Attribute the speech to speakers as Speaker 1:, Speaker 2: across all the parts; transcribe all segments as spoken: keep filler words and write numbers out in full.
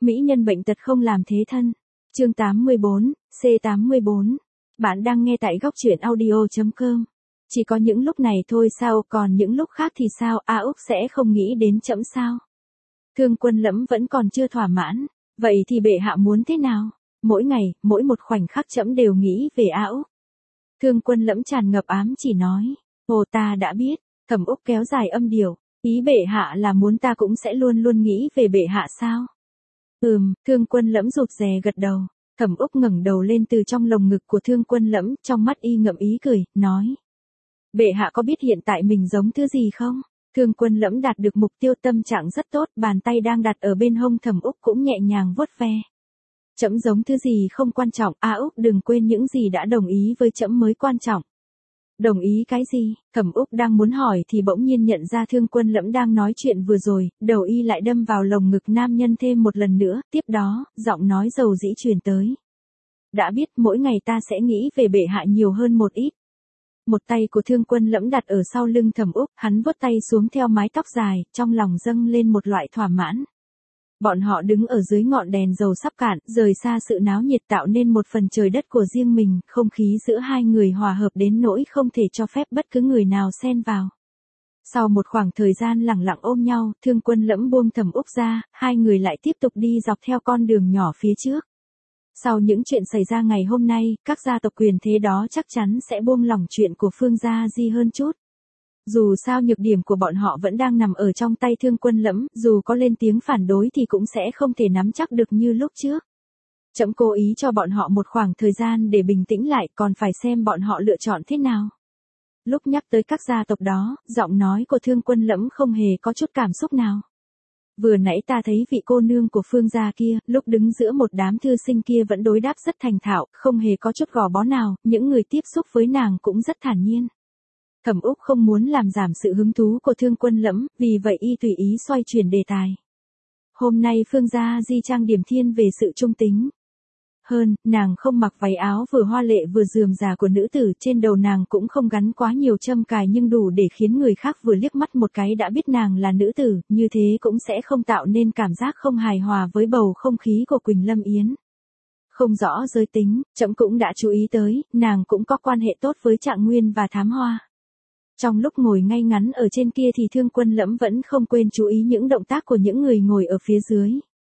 Speaker 1: Mỹ nhân bệnh tật không làm thế thân. Chương tám mươi bốn, C tám mươi bốn. Bạn đang nghe tại góc truyện audio chấm com. Chỉ có những lúc này thôi sao, còn những lúc khác thì sao, A Úc sẽ không nghĩ đến trẫm sao? Thương Quân Lẫm vẫn còn chưa thỏa mãn, vậy thì bệ hạ muốn thế nào? Mỗi ngày, mỗi một khoảnh khắc trẫm đều nghĩ về A Úc. Thương Quân Lẫm tràn ngập ám chỉ nói, ồ ta đã biết. Thẩm Úc kéo dài âm điệu, ý bệ hạ là muốn ta cũng sẽ luôn luôn nghĩ về bệ hạ sao? Ừm, Thương Quân Lẫm rụt rè gật đầu. Thẩm Úc ngẩng đầu lên từ trong lồng ngực của Thương Quân Lẫm, trong mắt y ngậm ý cười, nói. Bệ hạ có biết hiện tại mình giống thứ gì không? Thương Quân Lẫm đạt được mục tiêu, tâm trạng rất tốt, bàn tay đang đặt ở bên hông Thẩm Úc cũng nhẹ nhàng vuốt ve. Trẫm giống thứ gì không quan trọng, A Úc đừng quên những gì đã đồng ý với trẫm mới quan trọng. Đồng ý cái gì? Thẩm Úc đang muốn hỏi thì bỗng nhiên nhận ra Thương Quân Lẫm đang nói chuyện vừa rồi, đầu y lại đâm vào lồng ngực nam nhân thêm một lần nữa, tiếp đó, giọng nói dầu dĩ truyền tới. Đã biết, mỗi ngày ta sẽ nghĩ về bệ hạ nhiều hơn một ít. Một tay của Thương Quân Lẫm đặt ở sau lưng Thẩm Úc, hắn vuốt tay xuống theo mái tóc dài, trong lòng dâng lên một loại thỏa mãn. Bọn họ đứng ở dưới ngọn đèn dầu sắp cạn, rời xa sự náo nhiệt tạo nên một phần trời đất của riêng mình, không khí giữa hai người hòa hợp đến nỗi không thể cho phép bất cứ người nào xen vào. Sau một khoảng thời gian lặng lặng ôm nhau, Thương Quân Lẫm buông Thẩm Úc ra, hai người lại tiếp tục đi dọc theo con đường nhỏ phía trước. Sau những chuyện xảy ra ngày hôm nay, các gia tộc quyền thế đó chắc chắn sẽ buông lỏng chuyện của Phương Gia Di hơn chút. Dù sao nhược điểm của bọn họ vẫn đang nằm ở trong tay Thương Quân Lẫm, dù có lên tiếng phản đối thì cũng sẽ không thể nắm chắc được như lúc trước. Trẫm cố ý cho bọn họ một khoảng thời gian để bình tĩnh lại, còn phải xem bọn họ lựa chọn thế nào. Lúc nhắc tới các gia tộc đó, giọng nói của Thương Quân Lẫm không hề có chút cảm xúc nào. Vừa nãy ta thấy vị cô nương của Phương gia kia, lúc đứng giữa một đám thư sinh kia vẫn đối đáp rất thành thạo, không hề có chút gò bó nào, những người tiếp xúc với nàng cũng rất thản nhiên. Thẩm Úc không muốn làm giảm sự hứng thú của Thương Quân Lẫm, vì vậy y tùy ý xoay chuyển đề tài. Hôm nay Phương Gia Di trang điểm thiên về sự trung tính. Hơn, nàng không mặc váy áo vừa hoa lệ vừa rườm rà của nữ tử, trên đầu nàng cũng không gắn quá nhiều châm cài nhưng đủ để khiến người khác vừa liếc mắt một cái đã biết nàng là nữ tử, như thế cũng sẽ không tạo nên cảm giác không hài hòa với bầu không khí của Quỳnh Lâm Yến. Không rõ giới tính, trẫm cũng đã chú ý tới, nàng cũng có quan hệ tốt với Trạng Nguyên và Thám Hoa. Trong lúc ngồi ngay ngắn ở trên kia thì Thương Quân Lẫm vẫn không quên chú ý những động tác của những người ngồi ở phía dưới.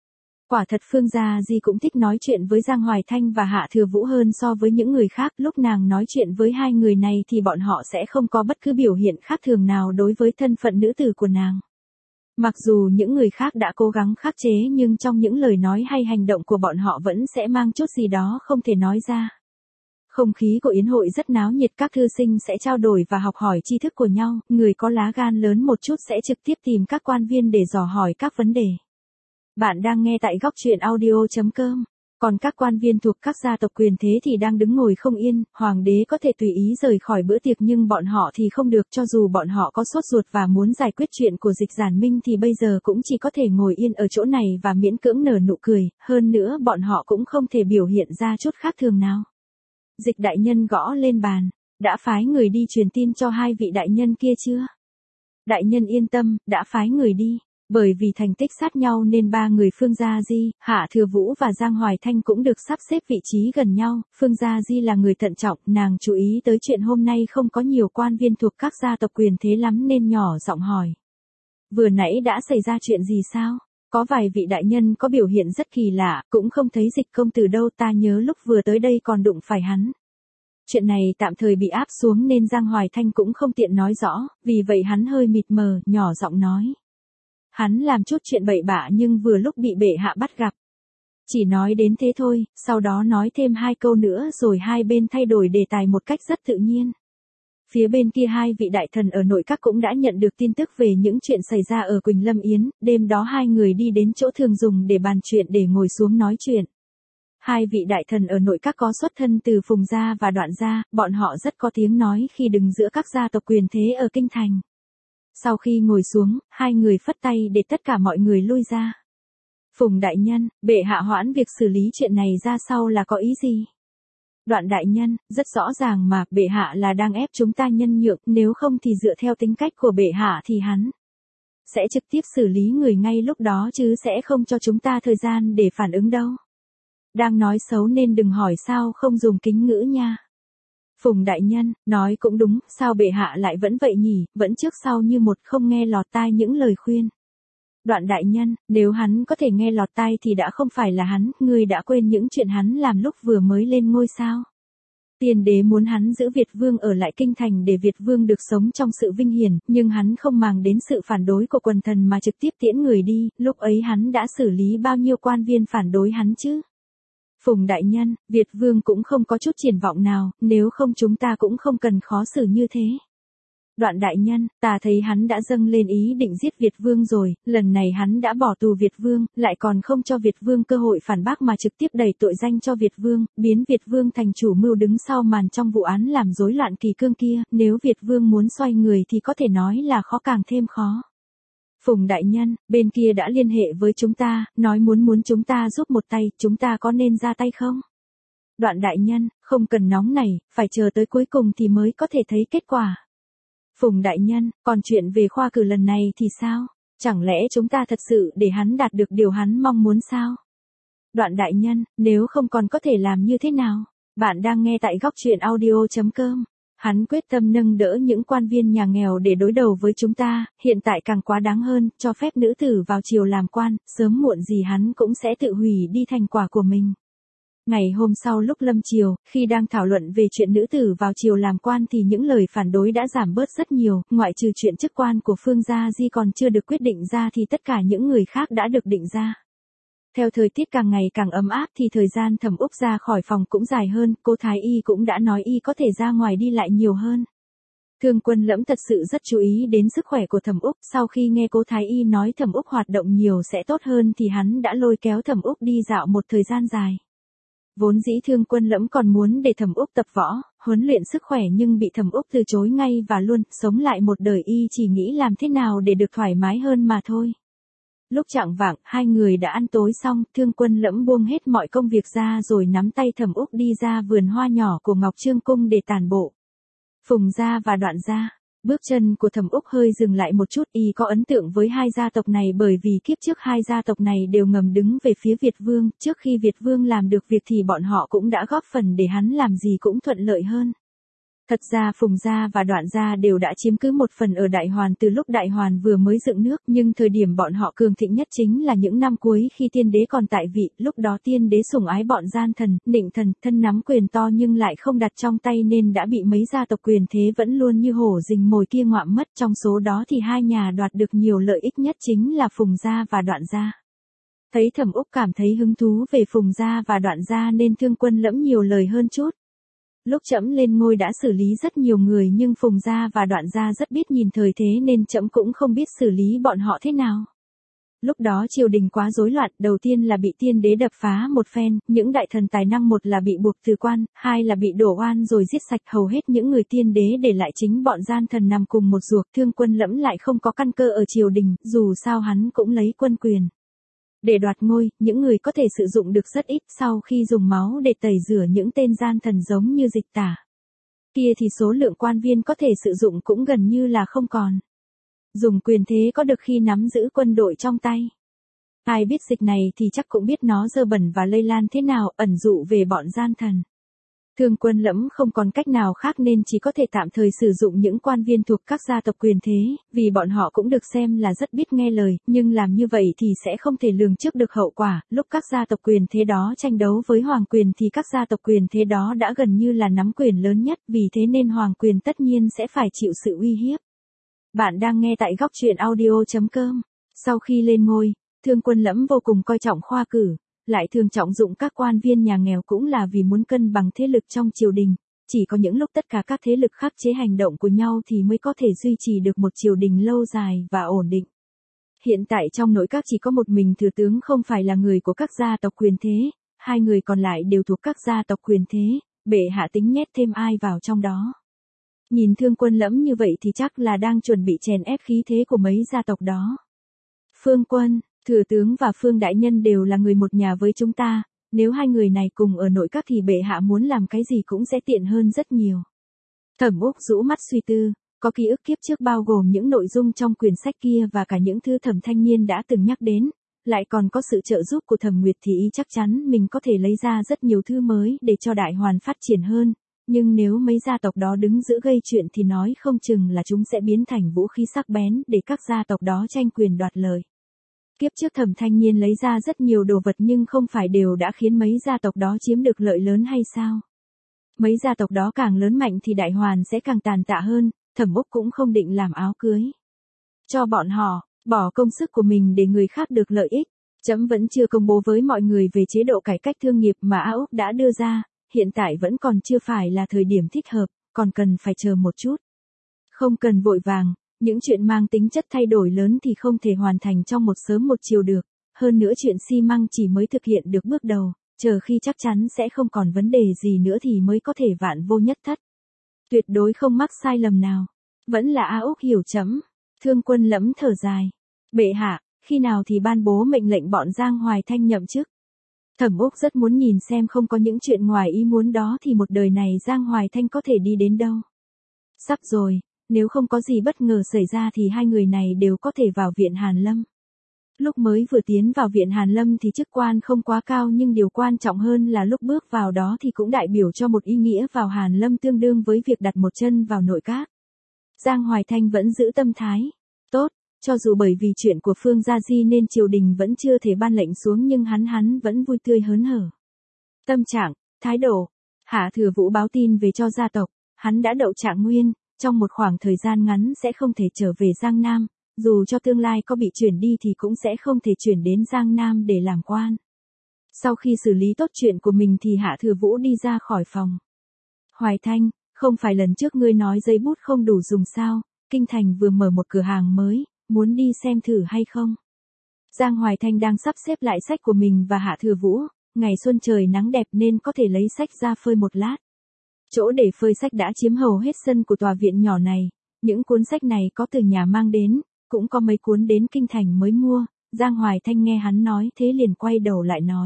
Speaker 1: Quả thật Phương Gia Di cũng thích nói chuyện với Giang Hoài Thanh và Hạ Thừa Vũ hơn so với những người khác, lúc nàng nói chuyện với hai người này thì bọn họ sẽ không có bất cứ biểu hiện khác thường nào đối với thân phận nữ tử của nàng. Mặc dù những người khác đã cố gắng khắc chế nhưng trong những lời nói hay hành động của bọn họ vẫn sẽ mang chút gì đó không thể nói ra. Không khí của yến hội rất náo nhiệt, các thư sinh sẽ trao đổi và học hỏi tri thức của nhau, người có lá gan lớn một chút sẽ trực tiếp tìm các quan viên để dò hỏi các vấn đề. Bạn đang nghe tại góc truyện audio chấm com. Còn các quan viên thuộc các gia tộc quyền thế thì đang đứng ngồi không yên, hoàng đế có thể tùy ý rời khỏi bữa tiệc nhưng bọn họ thì không được, cho dù bọn họ có sốt ruột và muốn giải quyết chuyện của Dịch Giản Minh thì bây giờ cũng chỉ có thể ngồi yên ở chỗ này và miễn cưỡng nở nụ cười, hơn nữa bọn họ cũng không thể biểu hiện ra chút khác thường nào. Dịch đại nhân gõ lên bàn, đã phái người đi truyền tin cho hai vị đại nhân kia chưa? Đại nhân yên tâm, đã phái người đi. Bởi vì thành tích sát nhau nên ba người Phương Gia Di, Hạ Thừa Vũ và Giang Hoài Thanh cũng được sắp xếp vị trí gần nhau. Phương Gia Di là người thận trọng, nàng chú ý tới chuyện hôm nay không có nhiều quan viên thuộc các gia tộc quyền thế lắm nên nhỏ giọng hỏi. Vừa nãy đã xảy ra chuyện gì sao? Có vài vị đại nhân có biểu hiện rất kỳ lạ, cũng không thấy Dịch công tử đâu, ta nhớ lúc vừa tới đây còn đụng phải hắn. Chuyện này tạm thời bị áp xuống nên Giang Hoài Thanh cũng không tiện nói rõ, vì vậy hắn hơi mịt mờ, nhỏ giọng nói. Hắn làm chút chuyện bậy bạ nhưng vừa lúc bị bệ hạ bắt gặp. Chỉ nói đến thế thôi, sau đó nói thêm hai câu nữa rồi hai bên thay đổi đề tài một cách rất tự nhiên. Phía bên kia hai vị đại thần ở nội các cũng đã nhận được tin tức về những chuyện xảy ra ở Quỳnh Lâm Yến, đêm đó hai người đi đến chỗ thường dùng để bàn chuyện để ngồi xuống nói chuyện. Hai vị đại thần ở nội các có xuất thân từ Phùng gia và Đoạn gia, bọn họ rất có tiếng nói khi đứng giữa các gia tộc quyền thế ở kinh thành. Sau khi ngồi xuống, hai người phất tay để tất cả mọi người lui ra. Phùng đại nhân, bệ hạ hoãn việc xử lý chuyện này ra sau là có ý gì? Đoạn đại nhân, rất rõ ràng mà, bệ hạ là đang ép chúng ta nhân nhượng, nếu không thì dựa theo tính cách của bệ hạ thì hắn sẽ trực tiếp xử lý người ngay lúc đó chứ sẽ không cho chúng ta thời gian để phản ứng đâu. Đang nói xấu nên đừng hỏi sao không dùng kính ngữ nha. Phùng đại nhân, nói cũng đúng, sao bệ hạ lại vẫn vậy nhỉ, vẫn trước sau như một không nghe lọt tai những lời khuyên. Đoạn đại nhân, nếu hắn có thể nghe lọt tai thì đã không phải là hắn, ngươi đã quên những chuyện hắn làm lúc vừa mới lên ngôi sao. Tiên đế muốn hắn giữ Việt Vương ở lại kinh thành để Việt Vương được sống trong sự vinh hiển, nhưng hắn không màng đến sự phản đối của quần thần mà trực tiếp tiễn người đi, lúc ấy hắn đã xử lý bao nhiêu quan viên phản đối hắn chứ. Phùng đại nhân, Việt Vương cũng không có chút triển vọng nào, nếu không chúng ta cũng không cần khó xử như thế. Đoạn đại nhân, ta thấy hắn đã dâng lên ý định giết Việt Vương rồi, lần này hắn đã bỏ tù Việt Vương, lại còn không cho Việt Vương cơ hội phản bác mà trực tiếp đẩy tội danh cho Việt Vương, biến Việt Vương thành chủ mưu đứng sau màn trong vụ án làm rối loạn kỳ cương kia, nếu Việt Vương muốn xoay người thì có thể nói là khó càng thêm khó. Phùng đại nhân, bên kia đã liên hệ với chúng ta, nói muốn muốn chúng ta giúp một tay, chúng ta có nên ra tay không? Đoạn đại nhân, không cần nóng này, phải chờ tới cuối cùng thì mới có thể thấy kết quả. Phùng đại nhân, còn chuyện về khoa cử lần này thì sao? Chẳng lẽ chúng ta thật sự để hắn đạt được điều hắn mong muốn sao? Đoạn đại nhân, nếu không còn có thể làm như thế nào? Bạn đang nghe tại góc truyện audio chấm com. Hắn quyết tâm nâng đỡ những quan viên nhà nghèo để đối đầu với chúng ta, hiện tại càng quá đáng hơn, cho phép nữ tử vào triều làm quan, sớm muộn gì hắn cũng sẽ tự hủy đi thành quả của mình. Ngày hôm sau lúc lâm triều, khi đang thảo luận về chuyện nữ tử vào triều làm quan thì những lời phản đối đã giảm bớt rất nhiều, ngoại trừ chuyện chức quan của Phương Gia Di còn chưa được quyết định ra thì tất cả những người khác đã được định ra. Theo thời tiết càng ngày càng ấm áp thì thời gian Thẩm Úc ra khỏi phòng cũng dài hơn, cô Thái Y cũng đã nói y có thể ra ngoài đi lại nhiều hơn. Thương Quân Lẫm thật sự rất chú ý đến sức khỏe của Thẩm Úc, sau khi nghe cô Thái Y nói Thẩm Úc hoạt động nhiều sẽ tốt hơn thì hắn đã lôi kéo Thẩm Úc đi dạo một thời gian dài. Vốn dĩ Thương Quân Lẫm còn muốn để Thẩm Úc tập võ, huấn luyện sức khỏe nhưng bị Thẩm Úc từ chối ngay và luôn, sống lại một đời y chỉ nghĩ làm thế nào để được thoải mái hơn mà thôi. Lúc chạng vạng, hai người đã ăn tối xong, Thương Quân Lẫm buông hết mọi công việc ra rồi nắm tay Thẩm Úc đi ra vườn hoa nhỏ của Ngọc Trương Cung để tản bộ. Phùng gia và Đoạn gia. Bước chân của Thẩm Úc hơi dừng lại một chút, y có ấn tượng với hai gia tộc này bởi vì kiếp trước hai gia tộc này đều ngầm đứng về phía Việt Vương, trước khi Việt Vương làm được việc thì bọn họ cũng đã góp phần để hắn làm gì cũng thuận lợi hơn. Thật ra Phùng gia và Đoạn gia đều đã chiếm cứ một phần ở Đại Hoàn từ lúc Đại Hoàn vừa mới dựng nước, nhưng thời điểm bọn họ cường thịnh nhất chính là những năm cuối khi tiên đế còn tại vị, lúc đó tiên đế sủng ái bọn gian thần, nịnh thần, thân nắm quyền to nhưng lại không đặt trong tay nên đã bị mấy gia tộc quyền thế vẫn luôn như hổ rình mồi kia ngoạm mất, trong số đó thì hai nhà đoạt được nhiều lợi ích nhất chính là Phùng gia và Đoạn gia. Thấy Thẩm Úc cảm thấy hứng thú về Phùng gia và Đoạn gia nên Thương Quân Lẫm nhiều lời hơn chút. Lúc trẫm lên ngôi đã xử lý rất nhiều người nhưng Phùng gia và Đoạn gia rất biết nhìn thời thế nên trẫm cũng không biết xử lý bọn họ thế nào. Lúc đó triều đình quá rối loạn, đầu tiên là bị tiên đế đập phá một phen, những đại thần tài năng một là bị buộc từ quan, hai là bị đổ oan rồi giết sạch, hầu hết những người tiên đế để lại chính bọn gian thần nằm cùng một ruột. Thương Quân Lẫm lại không có căn cơ ở triều đình, dù sao hắn cũng lấy quân quyền. Để đoạt ngôi, những người có thể sử dụng được rất ít, sau khi dùng máu để tẩy rửa những tên gian thần giống như Dịch Tả kia thì số lượng quan viên có thể sử dụng cũng gần như là không còn. Dùng quyền thế có được khi nắm giữ quân đội trong tay. Ai biết dịch này thì chắc cũng biết nó dơ bẩn và lây lan thế nào, ẩn dụ về bọn gian thần. Thương Quân Lẫm không còn cách nào khác nên chỉ có thể tạm thời sử dụng những quan viên thuộc các gia tộc quyền thế, vì bọn họ cũng được xem là rất biết nghe lời, nhưng làm như vậy thì sẽ không thể lường trước được hậu quả. Lúc các gia tộc quyền thế đó tranh đấu với hoàng quyền thì các gia tộc quyền thế đó đã gần như là nắm quyền lớn nhất, vì thế nên hoàng quyền tất nhiên sẽ phải chịu sự uy hiếp. Bạn đang nghe tại góc truyện audio chấm com. Sau khi lên ngôi, Thương Quân Lẫm vô cùng coi trọng khoa cử, lại thường trọng dụng các quan viên nhà nghèo cũng là vì muốn cân bằng thế lực trong triều đình. Chỉ có những lúc tất cả các thế lực khắc chế hành động của nhau thì mới có thể duy trì được một triều đình lâu dài và ổn định. Hiện tại trong nội các chỉ có một mình thừa tướng không phải là người của các gia tộc quyền thế, hai người còn lại đều thuộc các gia tộc quyền thế, bệ hạ tính nhét thêm ai vào trong đó. Nhìn Thương Quân Lẫm như vậy thì chắc là đang chuẩn bị chèn ép khí thế của mấy gia tộc đó. Phương Quân, thừa tướng và Phương đại nhân đều là người một nhà với chúng ta, nếu hai người này cùng ở nội các thì bệ hạ muốn làm cái gì cũng sẽ tiện hơn rất nhiều. Thẩm Úc rũ mắt suy tư, Có ký ức kiếp trước bao gồm những nội dung trong quyển sách kia và cả những thứ Thẩm Thanh Niên đã từng nhắc đến, lại còn có sự trợ giúp của Thẩm Nguyệt thì y chắc chắn mình có thể lấy ra rất nhiều thứ mới để cho Đại Hoàn phát triển hơn, nhưng nếu mấy gia tộc đó đứng giữa gây chuyện thì nói không chừng là chúng sẽ biến thành vũ khí sắc bén để các gia tộc đó tranh quyền đoạt lợi. Kiếp trước Thẩm Thanh Niên lấy ra rất nhiều đồ vật nhưng không phải đều đã khiến mấy gia tộc đó chiếm được lợi lớn hay sao? Mấy gia tộc đó càng lớn mạnh thì Đại Hoàn sẽ càng tàn tạ hơn, Thẩm Úc cũng không định làm áo cưới cho bọn họ, bỏ công sức của mình để người khác được lợi ích. Trẫm vẫn chưa công bố với mọi người về chế độ cải cách thương nghiệp mà A Úc đã đưa ra, hiện tại vẫn còn chưa phải là thời điểm thích hợp, còn cần phải chờ một chút. Không cần vội vàng, những chuyện mang tính chất thay đổi lớn thì không thể hoàn thành trong một sớm một chiều được, hơn nữa chuyện xi măng chỉ mới thực hiện được bước đầu, chờ khi chắc chắn sẽ không còn vấn đề gì nữa thì mới có thể vạn vô nhất thất. Tuyệt đối không mắc sai lầm nào. Vẫn là A Úc hiểu chấm. Thương Quân lẫm thở dài. Bệ hạ, khi nào thì ban bố mệnh lệnh bọn Giang Hoài Thanh nhậm chức? Thẩm Úc rất muốn nhìn xem không có những chuyện ngoài ý muốn đó thì một đời này Giang Hoài Thanh có thể đi đến đâu. Sắp rồi, nếu không có gì bất ngờ xảy ra thì hai người này đều có thể vào viện Hàn Lâm. Lúc mới vừa tiến vào viện Hàn Lâm thì chức quan không quá cao nhưng điều quan trọng hơn là lúc bước vào đó thì cũng đại biểu cho một ý nghĩa vào Hàn Lâm tương đương với việc đặt một chân vào nội các. Giang Hoài Thanh vẫn giữ tâm thái. Tốt, cho dù bởi vì chuyện của Phương Gia Di nên triều đình vẫn chưa thể ban lệnh xuống nhưng hắn hắn vẫn vui tươi hớn hở. Tâm trạng, thái độ. Hạ Thừa Vũ báo tin về cho gia tộc, hắn đã đậu trạng nguyên, trong một khoảng thời gian ngắn sẽ không thể trở về Giang Nam, dù cho tương lai có bị chuyển đi thì cũng sẽ không thể chuyển đến Giang Nam để làm quan. Sau khi xử lý tốt chuyện của mình thì Hạ Thừa Vũ đi ra khỏi phòng. Hoài Thanh, không phải lần trước ngươi nói giấy bút không đủ dùng sao, Kinh Thành vừa mở một cửa hàng mới, muốn đi xem thử hay không? Giang Hoài Thanh đang sắp xếp lại sách của mình và Hạ Thừa Vũ, ngày xuân trời nắng đẹp nên có thể lấy sách ra phơi một lát. Chỗ để phơi sách đã chiếm hầu hết sân của tòa viện nhỏ này, những cuốn sách này có từ nhà mang đến, cũng có mấy cuốn đến Kinh Thành mới mua. Giang Hoài Thanh nghe hắn nói thế liền quay đầu lại nói.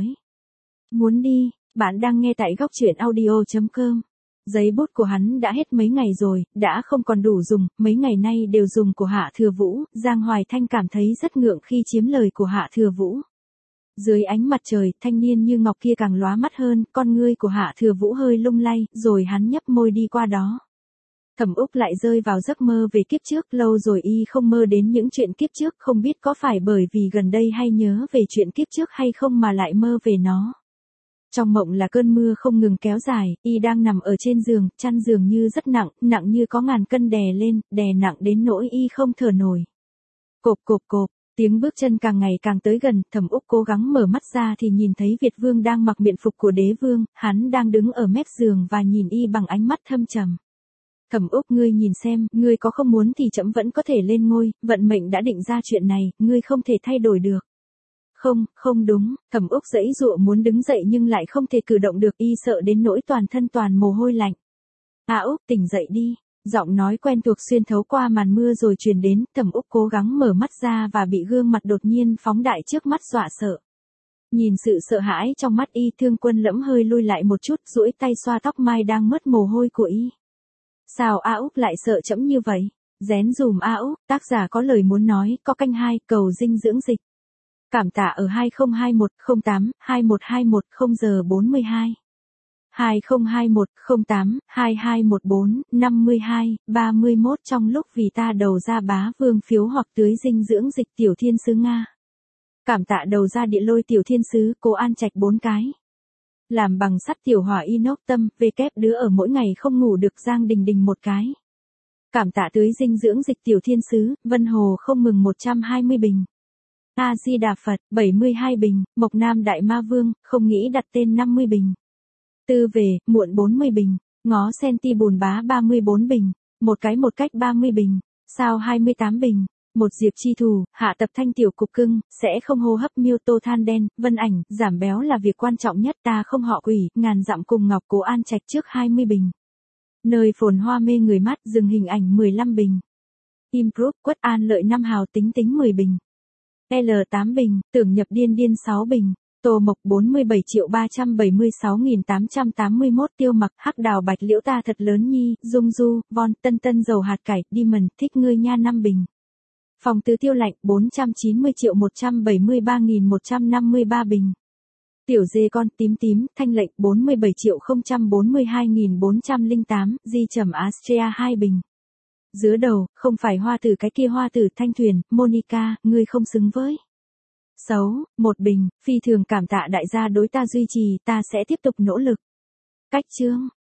Speaker 1: Muốn đi, bạn đang nghe tại góc truyện audio chấm com. Giấy bút của hắn đã hết mấy ngày rồi, đã không còn đủ dùng, mấy ngày nay đều dùng của Hạ Thừa Vũ. Giang Hoài Thanh cảm thấy rất ngượng khi chiếm lời của Hạ Thừa Vũ. Dưới ánh mặt trời, thanh niên như ngọc kia càng lóa mắt hơn, con ngươi của Hạ Thừa Vũ hơi lung lay, rồi hắn nhấp môi đi qua đó. Thẩm Úc lại rơi vào giấc mơ về kiếp trước, lâu rồi y không mơ đến những chuyện kiếp trước, không biết có phải bởi vì gần đây hay nhớ về chuyện kiếp trước hay không mà lại mơ về nó. Trong mộng là cơn mưa không ngừng kéo dài, y đang nằm ở trên giường, chăn giường như rất nặng, nặng như có ngàn cân đè lên, đè nặng đến nỗi y không thở nổi. Cộp cộp cộp, tiếng bước chân càng ngày càng tới gần, Thẩm Úc cố gắng mở mắt ra thì nhìn thấy Việt Vương đang mặc biện phục của đế vương, hắn đang đứng ở mép giường và nhìn y bằng ánh mắt thâm trầm. Thẩm Úc, ngươi nhìn xem, ngươi có không muốn thì trẫm vẫn có thể lên ngôi, vận mệnh đã định ra chuyện này, ngươi không thể thay đổi được. Không, không đúng, Thẩm Úc giãy giụa muốn đứng dậy nhưng lại không thể cử động được, y sợ đến nỗi toàn thân toàn mồ hôi lạnh. A Úc, tỉnh dậy đi. Giọng nói quen thuộc xuyên thấu qua màn mưa rồi truyền đến, Thẩm Úc cố gắng mở mắt ra và bị gương mặt đột nhiên phóng đại trước mắt dọa sợ. Nhìn sự sợ hãi trong mắt y, Thương Quân lẫm hơi lui lại một chút, duỗi tay xoa tóc mai đang mất mồ hôi của y. Sao A Úc lại sợ trẫm như vậy? Rén dùm A Úc, tác giả có lời muốn nói, có canh hai, cầu dinh dưỡng dịch. Cảm tạ ở hai không hai một không tám hai một hai một không giờ bốn mươi hai. hai không hai một không tám hai hai một bốn năm hai ba mốt trong lúc vì ta đầu ra bá vương phiếu hoặc tưới dinh dưỡng dịch tiểu thiên sứ Nga. Cảm tạ đầu ra địa lôi tiểu thiên sứ Cố An Trạch bốn cái. Làm bằng sắt tiểu hỏa inox tâm, về kép đứa ở mỗi ngày không ngủ được Giang Đình Đình một cái. Cảm tạ tưới dinh dưỡng dịch tiểu thiên sứ, Vân Hồ không mừng một trăm hai mươi bình. A Di Đà Phật, bảy mươi hai bình, Mộc Nam Đại Ma Vương, không nghĩ đặt tên năm mươi bình. Tư về, muộn bốn mươi bình, ngó sen ti bùn bá ba mươi bốn bình, một cái một cách ba mươi bình, sao hai mươi tám bình, một diệp chi thù, hạ tập thanh tiểu cục cưng, sẽ không hô hấp miêu tô than đen, vân ảnh, giảm béo là việc quan trọng nhất, ta không họ quỷ, ngàn dặm cùng ngọc Cố An Trạch trước hai mươi bình. Nơi phồn hoa mê người mắt, dừng hình ảnh mười lăm bình. Improve Quất An Lợi năm hào tính tính mười bình. L tám bình, tưởng nhập điên điên sáu bình, Tô Mộc bốn mươi bảy triệu ba trăm bảy mươi sáu nghìn tám trăm tám mươi mốt. Tiêu Mặc, hắc đào bạch liễu ta thật lớn nhi. Dung Du, Von, Tân Tân dầu hạt cải, Diamond, thích ngươi nha năm bình. Phòng Từ Tiêu Lạnh bốn trăm chín mươi triệu một trăm bảy mươi ba nghìn một trăm năm mươi ba bình. Tiểu Dê Con, Tím Tím, Thanh Lệnh bốn mươi bảy triệu không trăm bốn mươi hai nghìn bốn trăm lẻ tám. Di Trầm Astrea hai bình. Dứa Đầu, không phải hoa tử cái kia hoa tử. Thanh Thuyền, Monica, ngươi không xứng với. Xấu, một bình. Phi thường cảm tạ đại gia đối ta duy trì, ta sẽ tiếp tục nỗ lực. Cách chương.